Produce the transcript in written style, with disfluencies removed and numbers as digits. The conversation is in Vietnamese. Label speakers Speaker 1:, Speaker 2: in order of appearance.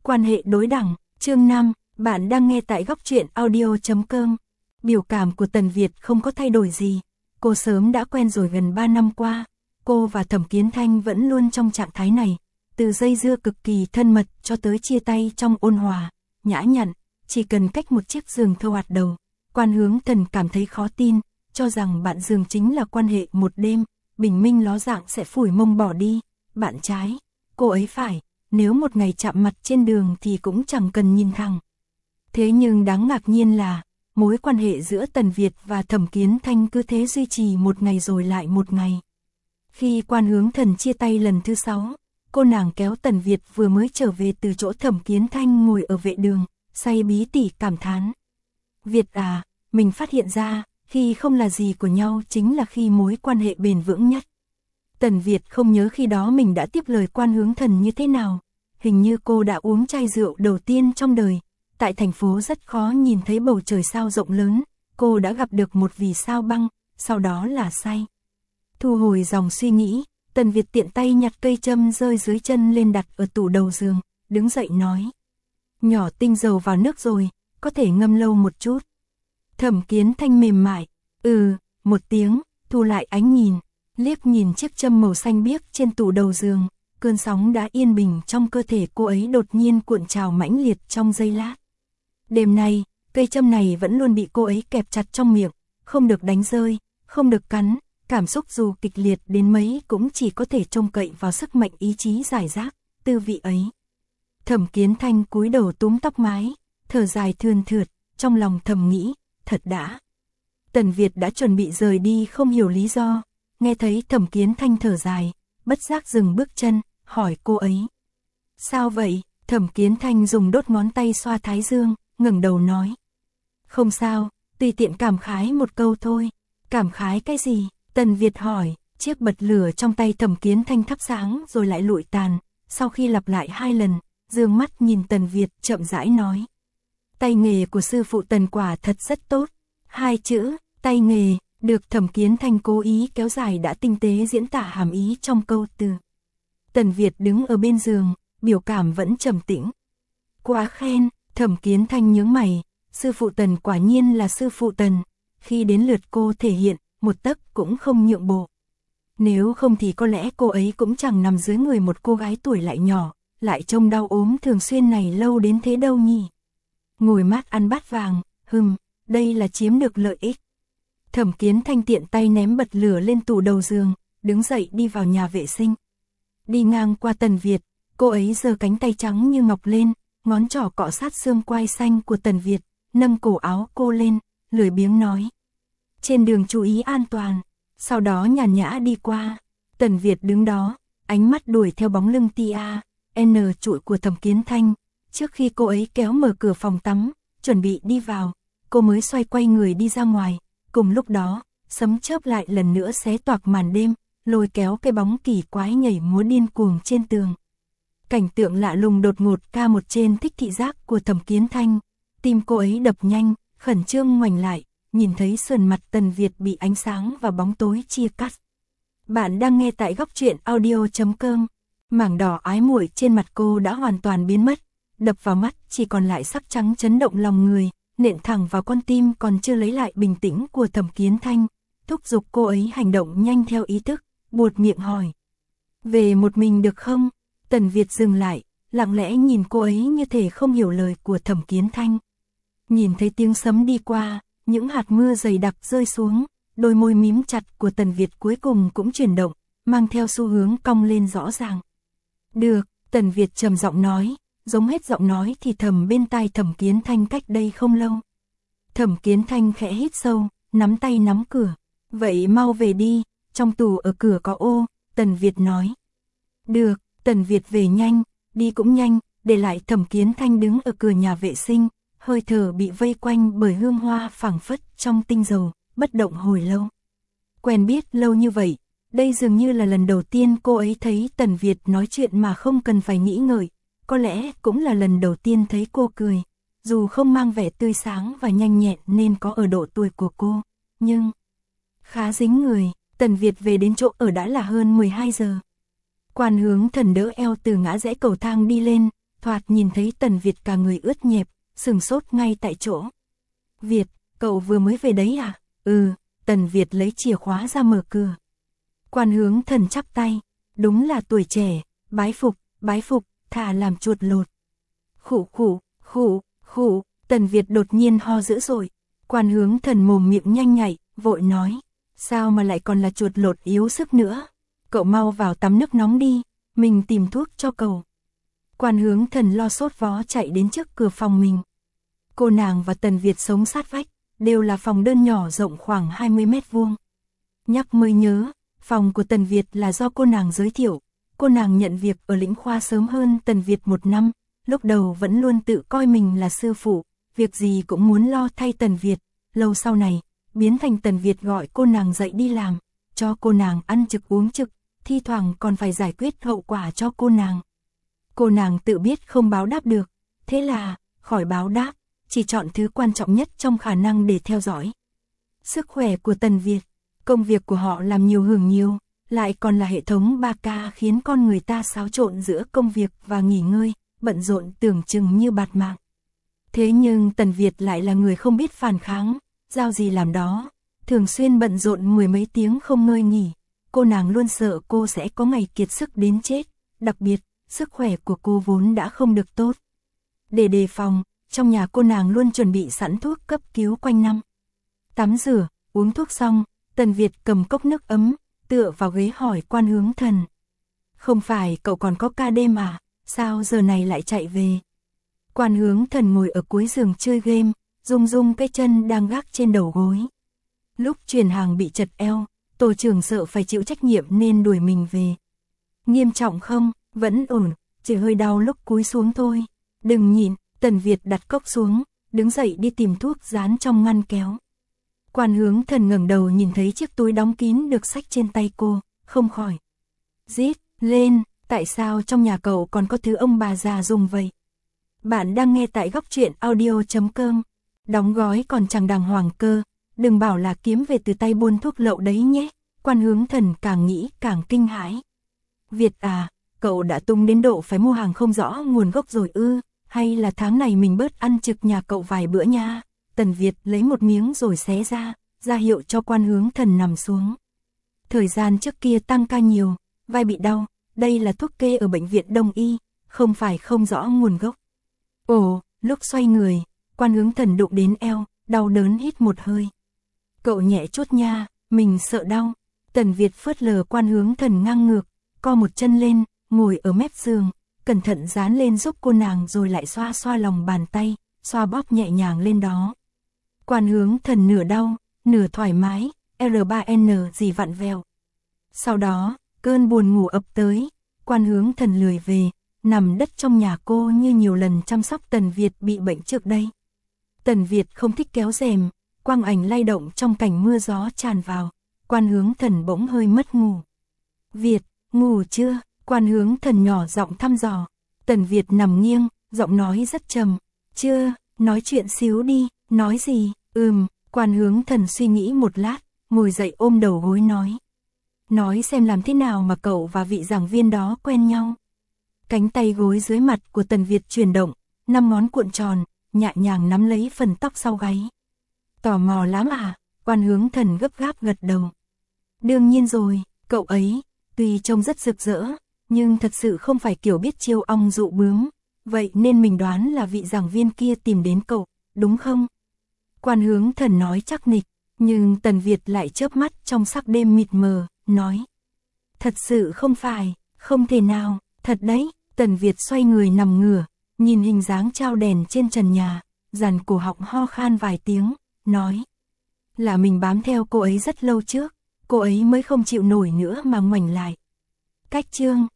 Speaker 1: Quan hệ đối đẳng, chương 5, bạn đang nghe tại góc truyện audio.com. Biểu cảm của Tần Việt không có thay đổi gì, cô sớm đã quen rồi. Gần 3 năm qua, cô và Thẩm Kiến Thanh vẫn luôn trong trạng thái này, từ dây dưa cực kỳ thân mật cho tới chia tay trong ôn hòa, nhã nhặn, chỉ cần cách một chiếc giường thâu hạt đầu. Quan Hướng Thần cảm thấy khó tin, cho rằng bạn giường chính là quan hệ một đêm, bình minh ló dạng sẽ phủi mông bỏ đi. Bạn trái, cô ấy phải, nếu một ngày chạm mặt trên đường thì cũng chẳng cần nhìn thẳng. Thế nhưng đáng ngạc nhiên là, mối quan hệ giữa Tần Việt và Thẩm Kiến Thanh cứ thế duy trì một ngày rồi lại một ngày. Khi Quan Hướng Thần chia tay lần thứ 6, cô nàng kéo Tần Việt vừa mới trở về từ chỗ Thẩm Kiến Thanh ngồi ở vệ đường, say bí tỉ cảm thán. Việt à, mình phát hiện ra, khi không là gì của nhau chính là khi mối quan hệ bền vững nhất. Tần Việt không nhớ khi đó mình đã tiếp lời Quan Hướng Thần như thế nào. Hình như cô đã uống chai rượu đầu tiên trong đời. Tại thành phố rất khó nhìn thấy bầu trời sao rộng lớn, cô đã gặp được một vì sao băng, sau đó là say. Thu hồi dòng suy nghĩ, Tần Việt tiện tay nhặt cây châm rơi dưới chân lên đặt ở tủ đầu giường, đứng dậy nói. Nhỏ tinh dầu vào nước rồi, có thể ngâm lâu một chút. Thẩm Kiến Thanh mềm mại, một tiếng, thu lại ánh nhìn, liếc nhìn chiếc châm màu xanh biếc trên tủ đầu giường, cơn sóng đã yên bình trong cơ thể cô ấy đột nhiên cuộn trào mãnh liệt trong giây lát. Đêm nay, cây châm này vẫn luôn bị cô ấy kẹp chặt trong miệng, không được đánh rơi, không được cắn, cảm xúc dù kịch liệt đến mấy cũng chỉ có thể trông cậy vào sức mạnh ý chí giải rác, tư vị ấy. Thẩm Kiến Thanh cúi đầu túm tóc mái, thở dài thườn thượt, trong lòng thầm nghĩ, thật đã. Tần Việt đã chuẩn bị rời đi không hiểu lý do, nghe thấy Thẩm Kiến Thanh thở dài, bất giác dừng bước chân, hỏi cô ấy. Sao vậy? Thẩm Kiến Thanh dùng đốt ngón tay xoa thái dương, ngẩng đầu nói. Không sao, tùy tiện cảm khái một câu thôi. Cảm khái cái gì? Tần Việt hỏi, chiếc bật lửa trong tay Thẩm Kiến Thanh thắp sáng rồi lại lụi tàn, sau khi lặp lại 2 lần, dương mắt nhìn Tần Việt chậm rãi nói. Tay nghề của sư phụ Tần quả thật rất tốt. 2 chữ, tay nghề, được Thẩm Kiến Thanh cố ý kéo dài đã tinh tế diễn tả hàm ý trong câu từ. Tần Việt đứng ở bên giường, biểu cảm vẫn trầm tĩnh. Quá khen, Thẩm Kiến Thanh nhướng mày, sư phụ Tần quả nhiên là sư phụ Tần, khi đến lượt cô thể hiện, một tấc cũng không nhượng bộ. Nếu không thì có lẽ cô ấy cũng chẳng nằm dưới người một cô gái tuổi lại nhỏ, lại trông đau ốm thường xuyên này lâu đến thế đâu nhỉ. Ngồi mát ăn bát vàng, đây là chiếm được lợi ích. Thẩm Kiến Thanh tiện tay ném bật lửa lên tủ đầu giường, đứng dậy đi vào nhà vệ sinh. Đi ngang qua Tần Việt, cô ấy giơ cánh tay trắng như ngọc lên, ngón trỏ cọ sát xương quai xanh của Tần Việt, nâng cổ áo cô lên, lười biếng nói. Trên đường chú ý an toàn, sau đó nhàn nhã đi qua. Tần Việt đứng đó, ánh mắt đuổi theo bóng lưng tia, trụi của Thẩm Kiến Thanh. Trước khi cô ấy kéo mở cửa phòng tắm, chuẩn bị đi vào, cô mới xoay quay người đi ra ngoài. Cùng lúc đó, sấm chớp lại lần nữa xé toạc màn đêm, lôi kéo cái bóng kỳ quái nhảy múa điên cuồng trên tường. Cảnh tượng lạ lùng đột ngột ca một trên thích thị giác của Thẩm Kiến Thanh, tim cô ấy đập nhanh, khẩn trương ngoảnh lại, nhìn thấy sườn mặt Tần Việt bị ánh sáng và bóng tối chia cắt. Bạn đang nghe tại góc truyện audio.com. Mảng đỏ ái muội trên mặt cô đã hoàn toàn biến mất, đập vào mắt chỉ còn lại sắc trắng chấn động lòng người, nện thẳng vào con tim còn chưa lấy lại bình tĩnh của Thẩm Kiến Thanh, thúc giục cô ấy hành động nhanh theo ý thức, buột miệng hỏi. Về một mình được không? Tần Việt dừng lại, lặng lẽ nhìn cô ấy như thể không hiểu lời của Thẩm Kiến Thanh. Nhìn thấy tiếng sấm đi qua, những hạt mưa dày đặc rơi xuống, đôi môi mím chặt của Tần Việt cuối cùng cũng chuyển động, mang theo xu hướng cong lên rõ ràng. Được, Tần Việt trầm giọng nói, giống hết giọng nói thì thầm bên tai Thẩm Kiến Thanh cách đây không lâu. Thẩm Kiến Thanh khẽ hít sâu, nắm tay nắm cửa. Vậy mau về đi, trong tủ ở cửa có ô, Tần Việt nói. Được, Tần Việt về nhanh, đi cũng nhanh, để lại Thẩm Kiến Thanh đứng ở cửa nhà vệ sinh, hơi thở bị vây quanh bởi hương hoa phảng phất trong tinh dầu, bất động hồi lâu. Quen biết lâu như vậy, đây dường như là lần đầu tiên cô ấy thấy Tần Việt nói chuyện mà không cần phải nghĩ ngợi, có lẽ cũng là lần đầu tiên thấy cô cười, dù không mang vẻ tươi sáng và nhanh nhẹn nên có ở độ tuổi của cô, nhưng khá dính người. Tần Việt về đến chỗ ở đã là hơn 12 giờ. Quan Hướng Thần đỡ eo từ ngã rẽ cầu thang đi lên, thoạt nhìn thấy Tần Việt cả người ướt nhẹp, sừng sốt ngay tại chỗ. Việt, cậu vừa mới về đấy à? Tần Việt lấy chìa khóa ra mở cửa. Quan Hướng Thần chắp tay, đúng là tuổi trẻ, bái phục, thà làm chuột lột. Khụ, Tần Việt đột nhiên ho dữ dội. Quan Hướng Thần mồm miệng nhanh nhạy, vội nói, sao mà lại còn là chuột lột yếu sức nữa? Cậu mau vào tắm nước nóng đi, mình tìm thuốc cho cậu. Quan Hướng Thần lo sốt vó chạy đến trước cửa phòng mình. Cô nàng và Tần Việt sống sát vách, đều là phòng đơn nhỏ rộng khoảng 20 mét vuông. Nhắc mới nhớ, phòng của Tần Việt là do cô nàng giới thiệu. Cô nàng nhận việc ở lĩnh khoa sớm hơn Tần Việt 1 năm, lúc đầu vẫn luôn tự coi mình là sư phụ, việc gì cũng muốn lo thay Tần Việt. Lâu sau này, biến thành Tần Việt gọi cô nàng dậy đi làm, cho cô nàng ăn trực uống trực, thi thoảng còn phải giải quyết hậu quả cho cô nàng. Cô nàng tự biết không báo đáp được, thế là, khỏi báo đáp, chỉ chọn thứ quan trọng nhất trong khả năng để theo dõi. Sức khỏe của Tần Việt, công việc của họ làm nhiều hưởng nhiều, lại còn là hệ thống 3K khiến con người ta xáo trộn giữa công việc và nghỉ ngơi, bận rộn tưởng chừng như bạt mạng. Thế nhưng Tần Việt lại là người không biết phản kháng, giao gì làm đó, thường xuyên bận rộn 10 mấy tiếng không ngơi nghỉ. Cô nàng luôn sợ cô sẽ có ngày kiệt sức đến chết, đặc biệt, sức khỏe của cô vốn đã không được tốt. Để đề phòng, trong nhà cô nàng luôn chuẩn bị sẵn thuốc cấp cứu quanh năm. Tắm rửa, uống thuốc xong, Tần Việt cầm cốc nước ấm, tựa vào ghế hỏi Quan Hướng Thần. Không phải cậu còn có ca đêm à, sao giờ này lại chạy về? Quan Hướng Thần ngồi ở cuối giường chơi game, rung cái chân đang gác trên đầu gối. Lúc chuyển hàng bị chật eo, tổ trưởng sợ phải chịu trách nhiệm nên đuổi mình về. Nghiêm trọng không? Vẫn ổn, chỉ hơi đau lúc cúi xuống thôi. Đừng nhịn, Tần Việt đặt cốc xuống, đứng dậy đi tìm thuốc dán trong ngăn kéo. Quan Hướng Thần ngẩng đầu nhìn thấy chiếc túi đóng kín được xách trên tay cô, không khỏi rít lên, tại sao trong nhà cậu còn có thứ ông bà già dùng vậy? Bạn đang nghe tại Góc Truyện Audio.com. Đóng gói còn chẳng đàng hoàng cơ, đừng bảo là kiếm về từ tay buôn thuốc lậu đấy nhé. Quan Hướng Thần càng nghĩ càng kinh hãi. Việt à, cậu đã tung đến độ phải mua hàng không rõ nguồn gốc rồi ư? Hay là tháng này mình bớt ăn trực nhà cậu vài bữa nha? Tần Việt lấy một miếng rồi xé ra hiệu cho Quan Hướng Thần nằm xuống. Thời gian trước kia tăng ca nhiều, vai bị đau, đây là thuốc kê ở bệnh viện Đông Y, không phải không rõ nguồn gốc. Ồ, lúc xoay người, Quan Hướng Thần đụng đến eo, đau đớn hít một hơi. Cậu nhẹ chút nha, mình sợ đau. Tần Việt phớt lờ Quan Hướng Thần ngang ngược, co một chân lên, ngồi ở mép giường, cẩn thận dán lên giúp cô nàng rồi lại xoa lòng bàn tay, xoa bóp nhẹ nhàng lên đó. Quan Hướng Thần nửa đau, nửa thoải mái, R3N gì vặn vẹo. Sau đó, cơn buồn ngủ ập tới, Quan Hướng Thần lười về, nằm đất trong nhà cô như nhiều lần chăm sóc Tần Việt bị bệnh trước đây. Tần Việt không thích kéo rèm, quang ảnh lay động trong cảnh mưa gió tràn vào, Quan Hướng Thần bỗng hơi mất ngủ. Việt, ngủ chưa? Quan Hướng Thần nhỏ giọng thăm dò. Tần Việt nằm nghiêng, giọng nói rất trầm. Chưa, nói chuyện xíu đi. Nói gì? Quan Hướng Thần suy nghĩ một lát, ngồi dậy ôm đầu gối nói. Nói xem làm thế nào mà cậu và vị giảng viên đó quen nhau. Cánh tay gối dưới mặt của Tần Việt chuyển động, 5 ngón cuộn tròn, nhẹ nhàng nắm lấy phần tóc sau gáy. Tò mò lắm à? Quan Hướng Thần gấp gáp gật đầu. Đương nhiên rồi, cậu ấy, tuy trông rất rực rỡ, nhưng thật sự không phải kiểu biết chiêu ong dụ bướm, vậy nên mình đoán là vị giảng viên kia tìm đến cậu, đúng không? Quan Hướng Thần nói chắc nịch, nhưng Tần Việt lại chớp mắt trong sắc đêm mịt mờ, nói. Thật sự không phải, không thể nào, thật đấy. Tần Việt xoay người nằm ngửa, nhìn hình dáng trao đèn trên trần nhà, dàn cổ họng ho khan vài tiếng, nói. Là mình bám theo cô ấy rất lâu trước, cô ấy mới không chịu nổi nữa mà ngoảnh lại. Cách chương